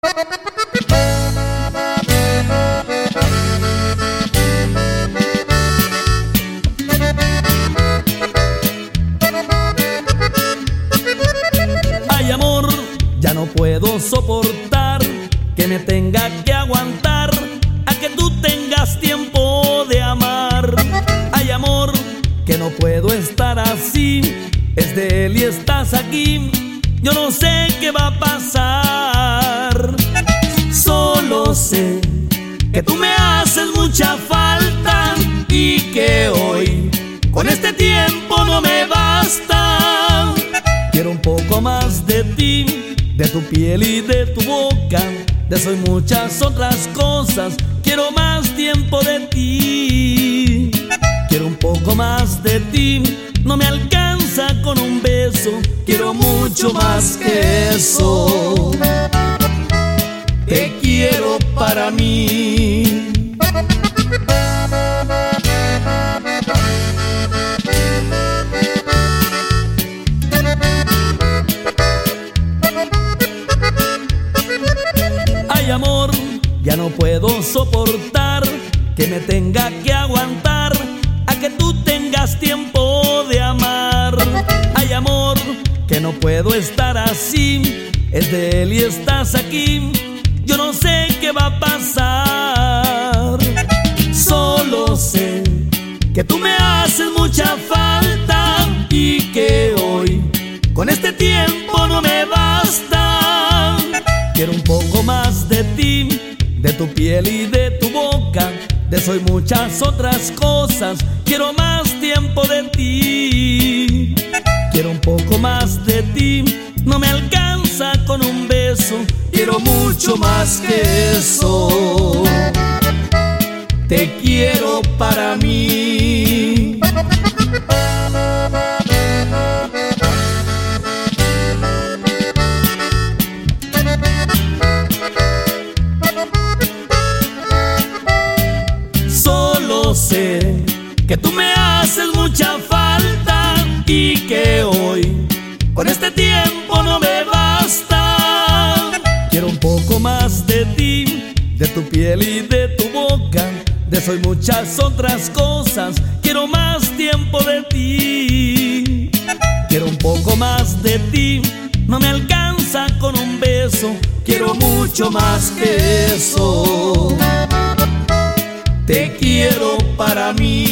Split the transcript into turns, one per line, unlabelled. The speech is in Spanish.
Ay, amor, ya no puedo soportar que me tenga que aguantar a que tú tengas tiempo de amar. Ay, amor, que no puedo estar así, es de él y estás aquí. Yo no sé qué va a pasar. Solo sé que tú me haces mucha falta y que hoy con este tiempo no me basta. Quiero un poco más de ti, de tu piel y de tu boca, de eso y muchas otras cosas. Quiero más tiempo de ti. Quiero un poco más de ti, no me alcanza con un beso. Quiero mucho más que eso. Te quiero para mí. Ay, amor, ya no puedo soportar que me tenga que aguantar a que tú tengas tiempo de amar. Ay, amor, que no puedo estar así, es de él y estás aquí. Yo no sé qué va a pasar. Solo sé que tú me haces mucha falta y que hoy con este tiempo no me basta. Quiero un poco más de ti, de tu piel y de tu boca, de eso y muchas otras cosas. Quiero más tiempo de ti. Quiero un poco más de ti, no me alcanza con un beso. Quiero mucho más que eso. Te quiero para mí. Solo sé que tú me haces mucha falta y que hoy con este tiempo no me basta. Quiero un poco más de ti, de tu piel y de tu boca, de eso y muchas otras cosas. Quiero más tiempo de ti. Quiero un poco más de ti, no me alcanza con un beso. Quiero mucho más que eso. Te quiero para mí.